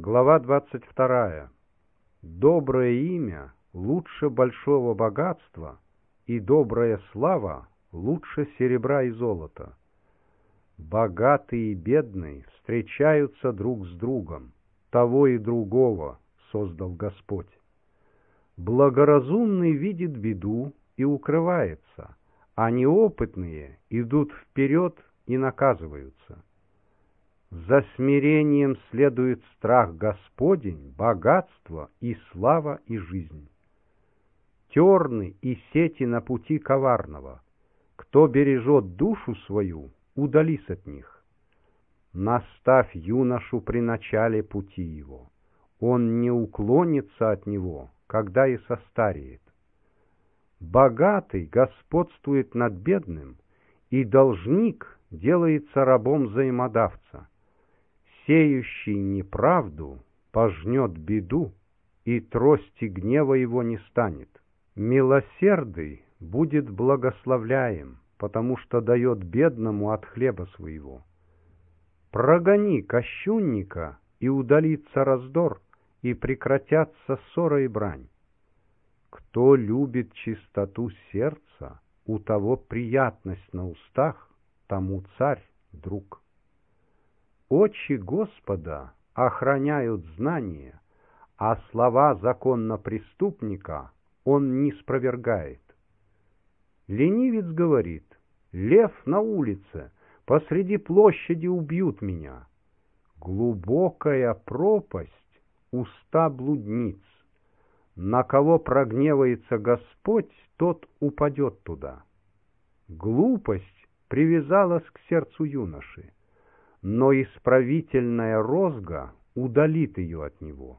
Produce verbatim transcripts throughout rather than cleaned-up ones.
Глава двадцать вторая. Доброе имя лучше большого богатства, и добрая слава лучше серебра и золота. Богатый и бедный встречаются друг с другом, того и другого создал Господь. Благоразумный видит беду и укрывается, а неопытные идут вперед и наказываются. За смирением следует страх Господень, богатство и слава и жизнь. Терны и сети на пути коварного. Кто бережет душу свою, удались от них. Наставь юношу при начале пути его. Он не уклонится от него, когда и состареет. Богатый господствует над бедным, и должник делается рабом взаимодавца. Сеющий неправду пожнет беду, и трости гнева его не станет. Милосердый будет благословляем, потому что дает бедному от хлеба своего. Прогони кощунника, и удалится раздор, и прекратятся ссора и брань. Кто любит чистоту сердца, у того приятность на устах, тому царь друг. Очи Господа охраняют знания, а слова законнопреступника он не спровергает. Ленивец говорит: лев на улице, посреди площади убьют меня. Глубокая пропасть — уста блудниц. На кого прогневается Господь, тот упадет туда. Глупость привязалась к сердцу юноши, но исправительная розга удалит ее от него.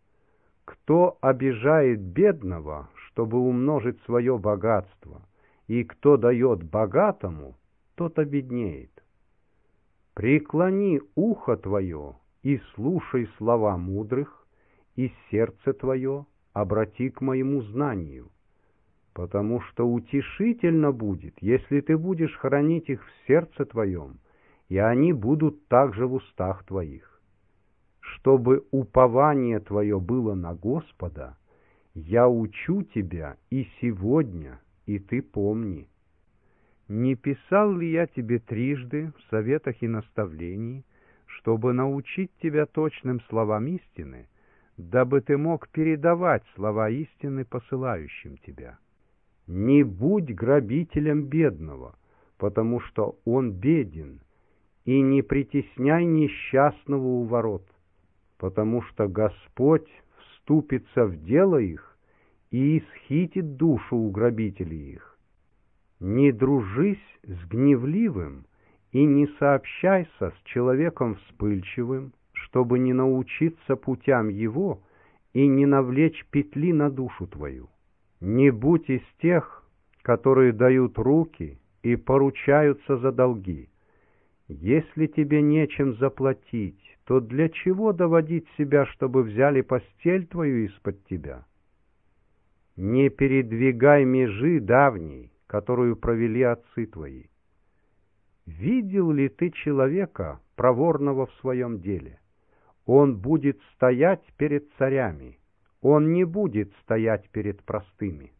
Кто обижает бедного, чтобы умножить свое богатство, и кто дает богатому, тот обеднеет. Преклони ухо твое и слушай слова мудрых, и сердце твое обрати к моему знанию, потому что утешительно будет, если ты будешь хранить их в сердце твоем, и они будут также в устах твоих. Чтобы упование твое было на Господа, я учу тебя и сегодня, и ты помни. Не писал ли я тебе трижды в советах и наставлении, чтобы научить тебя точным словам истины, дабы ты мог передавать слова истины посылающим тебя? Не будь грабителем бедного, потому что он беден, и не притесняй несчастного у ворот, потому что Господь вступится в дело их и исхитит душу у грабителей их. Не дружись с гневливым и не сообщайся с человеком вспыльчивым, чтобы не научиться путям его и не навлечь петли на душу твою. Не будь из тех, которые дают руки и поручаются за долги. Если тебе нечем заплатить, то для чего доводить себя, чтобы взяли постель твою из-под тебя? Не передвигай межи давней, которую провели отцы твои. Видел ли ты человека, проворного в своем деле? Он будет стоять перед царями, он не будет стоять перед простыми.